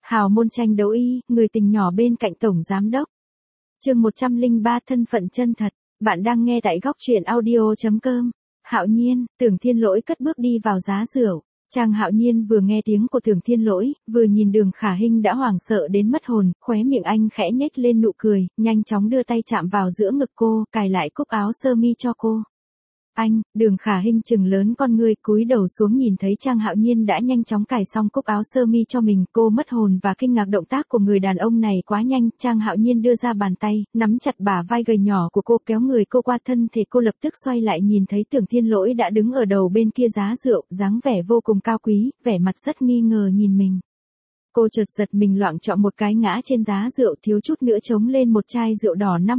Hào môn tranh đấu y, người tình nhỏ bên cạnh tổng giám đốc. Chương 103 thân phận chân thật. Bạn đang nghe tại góc truyện audio.com. Hạo Nhiên, Tưởng Thiên Lỗi cất bước đi vào giá rượu. Trang Hạo Nhiên vừa nghe tiếng của Tưởng Thiên Lỗi, vừa nhìn Đường Khả Hinh đã hoảng sợ đến mất hồn, khóe miệng anh khẽ nhếch lên nụ cười, nhanh chóng đưa tay chạm vào giữa ngực cô, cài lại cúc áo sơ mi cho cô. Anh, Đường Khả Hinh trừng lớn con ngươi, cúi đầu xuống nhìn thấy Trang Hạo Nhiên đã nhanh chóng cài xong cúc áo sơ mi cho mình, cô mất hồn và kinh ngạc động tác của người đàn ông này quá nhanh. Trang Hạo Nhiên đưa ra bàn tay, nắm chặt bả vai gầy nhỏ của cô, kéo người cô qua thân thể cô, lập tức xoay lại nhìn thấy Tưởng Thiên Lỗi đã đứng ở đầu bên kia giá rượu, dáng vẻ vô cùng cao quý, vẻ mặt rất nghi ngờ nhìn mình. Cô chợt giật mình loạng choạng một cái ngã trên giá rượu, thiếu chút nữa chống lên một chai rượu đỏ năm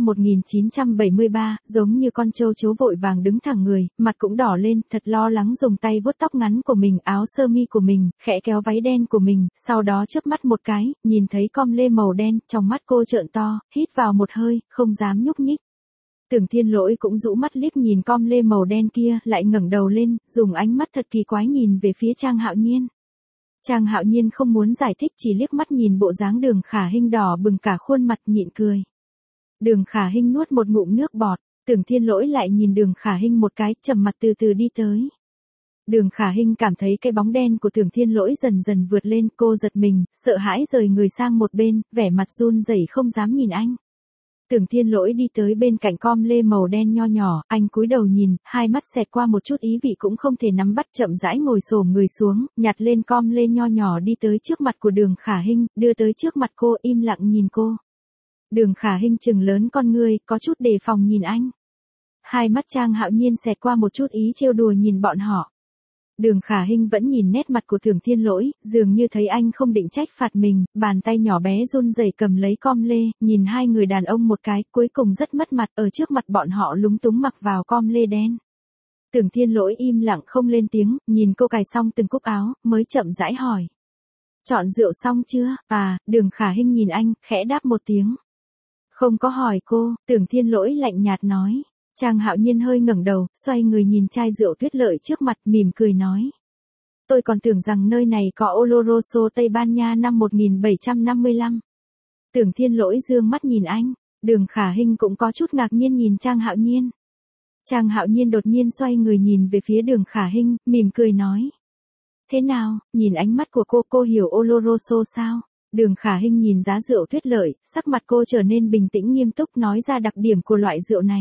1973, giống như con trâu chấu vội vàng đứng thẳng người, mặt cũng đỏ lên, thật lo lắng dùng tay vuốt tóc ngắn của mình, áo sơ mi của mình, khẽ kéo váy đen của mình, sau đó chớp mắt một cái, nhìn thấy com lê màu đen, trong mắt cô trợn to, hít vào một hơi, không dám nhúc nhích. Tưởng Thiên Lỗi cũng rũ mắt liếc nhìn com lê màu đen kia, lại ngẩng đầu lên, dùng ánh mắt thật kỳ quái nhìn về phía Trang Hạo Nhiên. Trang Hạo Nhiên không muốn giải thích, chỉ liếc mắt nhìn bộ dáng Đường Khả Hinh đỏ bừng cả khuôn mặt, nhịn cười. Đường Khả Hinh nuốt một ngụm nước bọt, Tưởng Thiên Lỗi lại nhìn Đường Khả Hinh một cái, trầm mặt từ từ đi tới. Đường Khả Hinh cảm thấy cái bóng đen của Tưởng Thiên Lỗi dần dần vượt lên, cô giật mình, sợ hãi rời người sang một bên, vẻ mặt run rẩy không dám nhìn anh. Tưởng Thiên Lỗi đi tới bên cạnh com lê màu đen nho nhỏ, anh cúi đầu nhìn, hai mắt xẹt qua một chút ý vị cũng không thể nắm bắt, chậm rãi ngồi xổm người xuống, nhặt lên com lê nho nhỏ đi tới trước mặt của Đường Khả Hinh, đưa tới trước mặt cô, im lặng nhìn cô. Đường Khả Hinh trừng lớn con ngươi, có chút đề phòng nhìn anh. Hai mắt Trang Hạo Nhiên xẹt qua một chút ý trêu đùa nhìn bọn họ. Đường Khả Hinh vẫn nhìn nét mặt của Tưởng Thiên Lỗi, dường như thấy anh không định trách phạt mình, bàn tay nhỏ bé run rẩy cầm lấy com lê, nhìn hai người đàn ông một cái, cuối cùng rất mất mặt, ở trước mặt bọn họ lúng túng mặc vào com lê đen. Tưởng Thiên Lỗi im lặng không lên tiếng, nhìn cô cài xong từng cúc áo, mới chậm rãi hỏi. Chọn rượu xong chưa? Đường Khả Hinh nhìn anh, khẽ đáp một tiếng. Không có hỏi cô, Tưởng Thiên Lỗi lạnh nhạt nói. Trang Hạo Nhiên hơi ngẩng đầu, xoay người nhìn chai rượu Tuyết Lợi trước mặt, mỉm cười nói. Tôi còn tưởng rằng nơi này có Oloroso Tây Ban Nha năm 1755. Tưởng Thiên Lỗi dương mắt nhìn anh, Đường Khả Hinh cũng có chút ngạc nhiên nhìn Trang Hạo Nhiên. Trang Hạo Nhiên đột nhiên xoay người nhìn về phía Đường Khả Hinh, mỉm cười nói. Thế nào, nhìn ánh mắt của cô hiểu Oloroso sao? Đường Khả Hinh nhìn giá rượu Tuyết Lợi, sắc mặt cô trở nên bình tĩnh nghiêm túc nói ra đặc điểm của loại rượu này.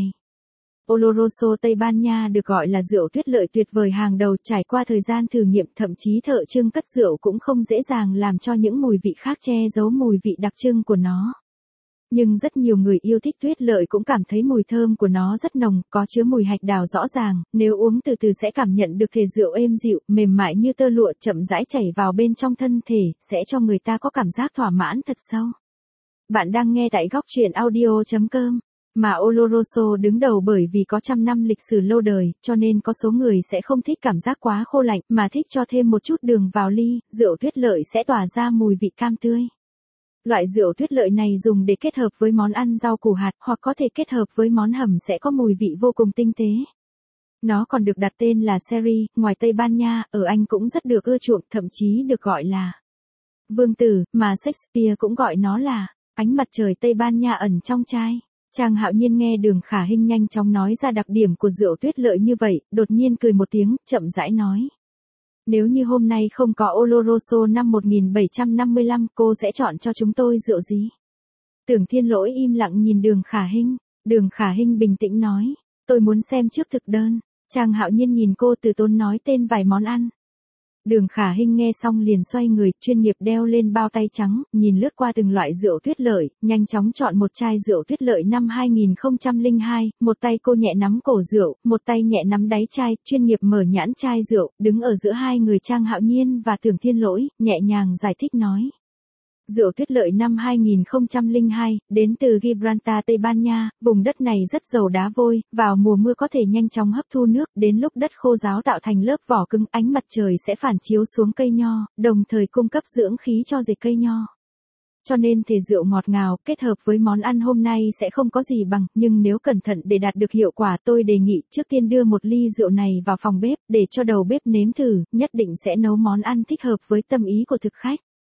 Oloroso Tây Ban Nha được gọi là rượu Tuyết Lợi tuyệt vời hàng đầu, trải qua thời gian thử nghiệm, thậm chí thợ trưng cất rượu cũng không dễ dàng làm cho những mùi vị khác che giấu mùi vị đặc trưng của nó. Nhưng rất nhiều người yêu thích Tuyết Lợi cũng cảm thấy mùi thơm của nó rất nồng, có chứa mùi hạch đào rõ ràng, nếu uống từ từ sẽ cảm nhận được thể rượu êm dịu, mềm mại như tơ lụa, chậm rãi chảy vào bên trong thân thể, sẽ cho người ta có cảm giác thỏa mãn thật sâu. Bạn đang nghe tại góc truyện audio.com. Mà Oloroso đứng đầu bởi vì có trăm năm lịch sử lâu đời, cho nên có số người sẽ không thích cảm giác quá khô lạnh, mà thích cho thêm một chút đường vào ly, rượu Tuyết Lợi sẽ tỏa ra mùi vị cam tươi. Loại rượu Tuyết Lợi này dùng để kết hợp với món ăn rau củ hạt, hoặc có thể kết hợp với món hầm sẽ có mùi vị vô cùng tinh tế. Nó còn được đặt tên là Sherry, ngoài Tây Ban Nha, ở Anh cũng rất được ưa chuộng, thậm chí được gọi là Vương tử, mà Shakespeare cũng gọi nó là ánh mặt trời Tây Ban Nha ẩn trong chai. Trang Hạo Nhiên nghe Đường Khả Hinh nhanh chóng nói ra đặc điểm của rượu Tuyết Lợi như vậy, đột nhiên cười một tiếng, chậm rãi nói. Nếu như hôm nay không có Oloroso năm 1755, cô sẽ chọn cho chúng tôi rượu gì? Tưởng Thiên Lỗi im lặng nhìn Đường Khả Hinh. Đường Khả Hinh bình tĩnh nói. Tôi muốn xem trước thực đơn. Trang Hạo Nhiên nhìn cô từ tốn nói tên vài món ăn. Đường Khả Hinh nghe xong liền xoay người, chuyên nghiệp đeo lên bao tay trắng, nhìn lướt qua từng loại rượu Tuyết Lợi, nhanh chóng chọn một chai rượu Tuyết Lợi năm 2002, một tay cô nhẹ nắm cổ rượu, một tay nhẹ nắm đáy chai, chuyên nghiệp mở nhãn chai rượu, đứng ở giữa hai người Trang Hạo Nhiên và Tưởng Thiên Lỗi, nhẹ nhàng giải thích nói. Rượu Tuyết Lợi năm 2002, đến từ Gibraltar Tây Ban Nha, vùng đất này rất giàu đá vôi, vào mùa mưa có thể nhanh chóng hấp thu nước, đến lúc đất khô ráo tạo thành lớp vỏ cứng, ánh mặt trời sẽ phản chiếu xuống cây nho, đồng thời cung cấp dưỡng khí cho rễ cây nho. Cho nên thể rượu ngọt ngào, kết hợp với món ăn hôm nay sẽ không có gì bằng, nhưng nếu cẩn thận để đạt được hiệu quả tôi đề nghị trước tiên đưa một ly rượu này vào phòng bếp, để cho đầu bếp nếm thử, nhất định sẽ nấu món ăn thích hợp với tâm ý của thực khách.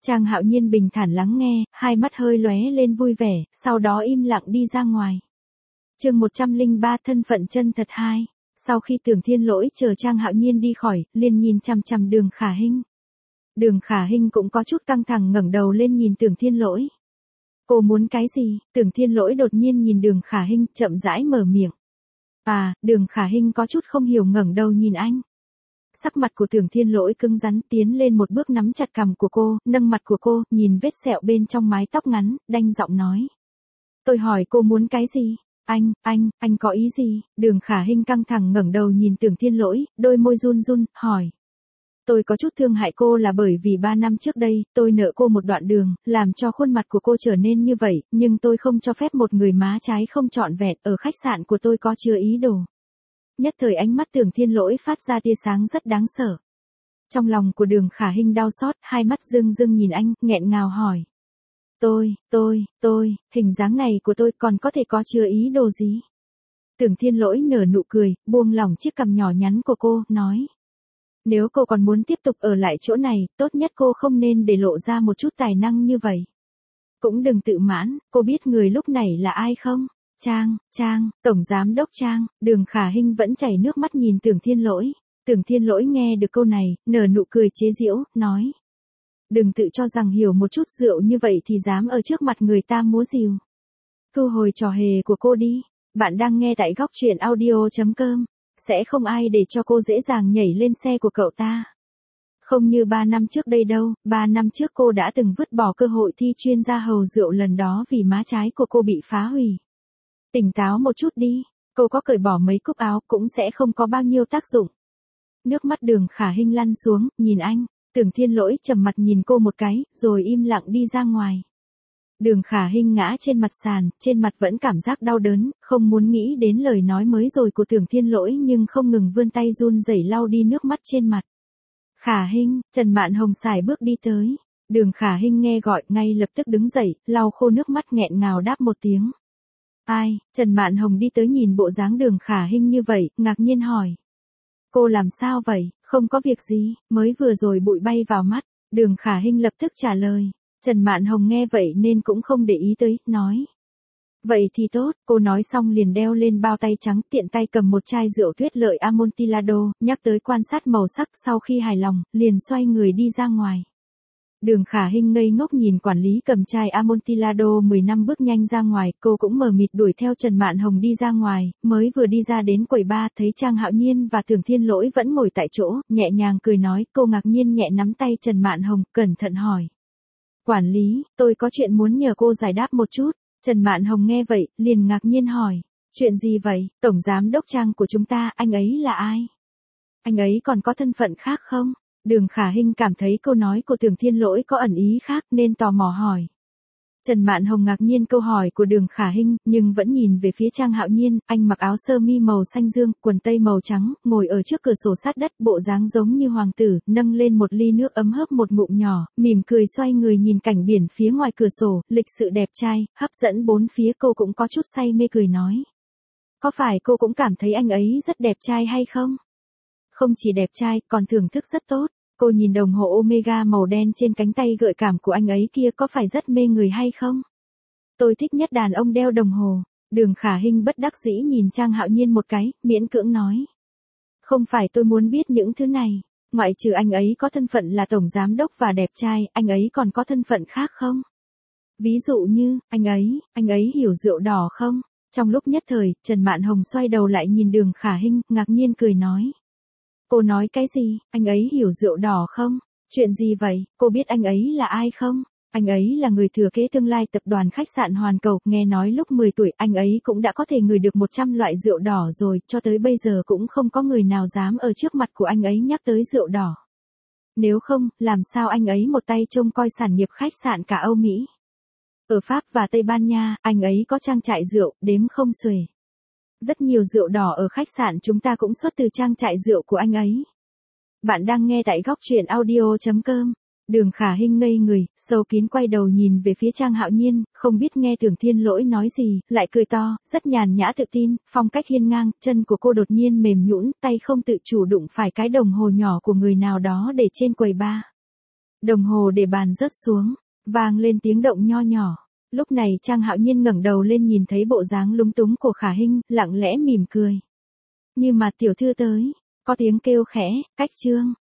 Trang Hạo Nhiên bình thản lắng nghe, hai mắt hơi lóe lên vui vẻ, sau đó im lặng đi ra ngoài. Chương 103 thân phận chân thật 2. Sau khi Tưởng Thiên Lỗi chờ Trang Hạo Nhiên đi khỏi, liền nhìn chằm chằm Đường Khả Hinh. Đường Khả Hinh cũng có chút căng thẳng ngẩng đầu lên nhìn Tưởng Thiên Lỗi. Cô muốn cái gì? Tưởng Thiên Lỗi đột nhiên nhìn Đường Khả Hinh, chậm rãi mở miệng. Đường Khả Hinh có chút không hiểu ngẩng đầu nhìn anh. Sắc mặt của Tưởng Thiên Lỗi cứng rắn, tiến lên một bước nắm chặt cằm của cô, nâng mặt của cô, nhìn vết sẹo bên trong mái tóc ngắn, đanh giọng nói. Tôi hỏi cô muốn cái gì? Anh có ý gì? Đường Khả Hinh căng thẳng ngẩng đầu nhìn Tưởng Thiên Lỗi, đôi môi run run, hỏi. Tôi có chút thương hại cô là bởi vì 3 năm trước đây, tôi nợ cô một đoạn đường, làm cho khuôn mặt của cô trở nên như vậy, nhưng tôi không cho phép một người má trái không trọn vẹn, ở khách sạn của tôi có chứa ý đồ. Nhất thời ánh mắt Tưởng Thiên Lỗi phát ra tia sáng rất đáng sợ. Trong lòng của Đường Khả Hinh đau xót, hai mắt rưng rưng nhìn anh, nghẹn ngào hỏi. Hình dáng này của tôi còn có thể có chứa ý đồ gì? Tưởng Thiên Lỗi nở nụ cười, buông lỏng chiếc cằm nhỏ nhắn của cô, nói. Nếu cô còn muốn tiếp tục ở lại chỗ này, tốt nhất cô không nên để lộ ra một chút tài năng như vậy. Cũng đừng tự mãn, cô biết người lúc này là ai không? Trang, Tổng Giám Đốc Trang. Đường Khả Hinh vẫn chảy nước mắt nhìn Tưởng Thiên Lỗi. Tưởng Thiên Lỗi nghe được câu này, nở nụ cười chế giễu, nói. Đừng tự cho rằng hiểu một chút rượu như vậy thì dám ở trước mặt người ta múa rìu. Thu hồi trò hề của cô đi. Bạn đang nghe tại góc truyện audio.com. Sẽ không ai để cho cô dễ dàng nhảy lên xe của cậu ta. Không như 3 năm trước đây đâu, 3 năm trước cô đã từng vứt bỏ cơ hội thi chuyên gia hầu rượu lần đó vì má trái của cô bị phá hủy. Tỉnh táo một chút đi, cô có cởi bỏ mấy cúc áo cũng sẽ không có bao nhiêu tác dụng. Nước mắt Đường Khả Hinh lăn xuống, nhìn anh. Tưởng Thiên Lỗi trầm mặt nhìn cô một cái, rồi im lặng đi ra ngoài. Đường Khả Hinh ngã trên mặt sàn, trên mặt vẫn cảm giác đau đớn, không muốn nghĩ đến lời nói mới rồi của Tưởng Thiên Lỗi nhưng không ngừng vươn tay run rẩy lau đi nước mắt trên mặt. Khả Hinh, Trần Mạn Hồng sải bước đi tới. Đường Khả Hinh nghe gọi, ngay lập tức đứng dậy, lau khô nước mắt nghẹn ngào đáp một tiếng. Ai? Trần Mạn Hồng đi tới nhìn bộ dáng Đường Khả Hinh như vậy, ngạc nhiên hỏi. Cô làm sao vậy? Không có việc gì, mới vừa rồi bụi bay vào mắt. Đường Khả Hinh lập tức trả lời. Trần Mạn Hồng nghe vậy nên cũng không để ý tới, nói. Vậy thì tốt, cô nói xong liền đeo lên bao tay trắng, tiện tay cầm một chai rượu Tuyết Lợi Amontillado, nhắc tới quan sát màu sắc, sau khi hài lòng, liền xoay người đi ra ngoài. Đường Khả Hinh ngây ngốc nhìn quản lý cầm chai Amontillado 10 năm bước nhanh ra ngoài, cô cũng mờ mịt đuổi theo Trần Mạn Hồng đi ra ngoài, mới vừa đi ra đến quầy bar thấy Trang Hạo Nhiên và Tưởng Thiên Lỗi vẫn ngồi tại chỗ, nhẹ nhàng cười nói, cô ngạc nhiên nhẹ nắm tay Trần Mạn Hồng, cẩn thận hỏi. Quản lý, tôi có chuyện muốn nhờ cô giải đáp một chút. Trần Mạn Hồng nghe vậy, liền ngạc nhiên hỏi. Chuyện gì vậy? Tổng Giám Đốc Trang của chúng ta, anh ấy là ai? Anh ấy còn có thân phận khác không? Đường Khả Hinh cảm thấy câu nói của Tưởng Thiên Lỗi có ẩn ý khác nên tò mò hỏi. Trần Mạn Hồng ngạc nhiên câu hỏi của Đường Khả Hinh, nhưng vẫn nhìn về phía Trang Hạo Nhiên, anh mặc áo sơ mi màu xanh dương, quần tây màu trắng, ngồi ở trước cửa sổ sát đất, bộ dáng giống như hoàng tử, nâng lên một ly nước ấm hớp một ngụm nhỏ, mỉm cười xoay người nhìn cảnh biển phía ngoài cửa sổ, lịch sự đẹp trai, hấp dẫn bốn phía. Cô cũng có chút say mê cười nói. Có phải cô cũng cảm thấy anh ấy rất đẹp trai hay không? Không chỉ đẹp trai, còn thưởng thức rất tốt. Cô nhìn đồng hồ Omega màu đen trên cánh tay gợi cảm của anh ấy kia có phải rất mê người hay không? Tôi thích nhất đàn ông đeo đồng hồ. Đường Khả Hinh bất đắc dĩ nhìn Trang Hạo Nhiên một cái, miễn cưỡng nói. Không phải tôi muốn biết những thứ này. Ngoại trừ anh ấy có thân phận là tổng giám đốc và đẹp trai, anh ấy còn có thân phận khác không? Ví dụ như, anh ấy hiểu rượu đỏ không? Trong lúc nhất thời, Trần Mạn Hồng xoay đầu lại nhìn Đường Khả Hinh, ngạc nhiên cười nói. Cô nói cái gì? Anh ấy hiểu rượu đỏ không? Chuyện gì vậy? Cô biết anh ấy là ai không? Anh ấy là người thừa kế tương lai tập đoàn khách sạn Hoàn Cầu, nghe nói lúc 10 tuổi anh ấy cũng đã có thể ngửi được 100 loại rượu đỏ rồi, cho tới bây giờ cũng không có người nào dám ở trước mặt của anh ấy nhắc tới rượu đỏ. Nếu không, làm sao anh ấy một tay trông coi sản nghiệp khách sạn cả Âu Mỹ? Ở Pháp và Tây Ban Nha, anh ấy có trang trại rượu, đếm không xuể. Rất nhiều rượu đỏ ở khách sạn chúng ta cũng xuất từ trang trại rượu của anh ấy. Bạn đang nghe tại góc truyện audio.com. Đường Khả Hinh ngây người, sâu kín quay đầu nhìn về phía Trang Hạo Nhiên, không biết nghe Tưởng Thiên Lỗi nói gì, lại cười to, rất nhàn nhã tự tin, phong cách hiên ngang, chân của cô đột nhiên mềm nhũn, tay không tự chủ đụng phải cái đồng hồ nhỏ của người nào đó để trên quầy bar. Đồng hồ để bàn rớt xuống, vang lên tiếng động nho nhỏ. Lúc này Trang Hạo Nhiên ngẩng đầu lên nhìn thấy bộ dáng lúng túng của Khả Hinh, lặng lẽ mỉm cười. Như mà tiểu thư tới, có tiếng kêu khẽ, cách Trương.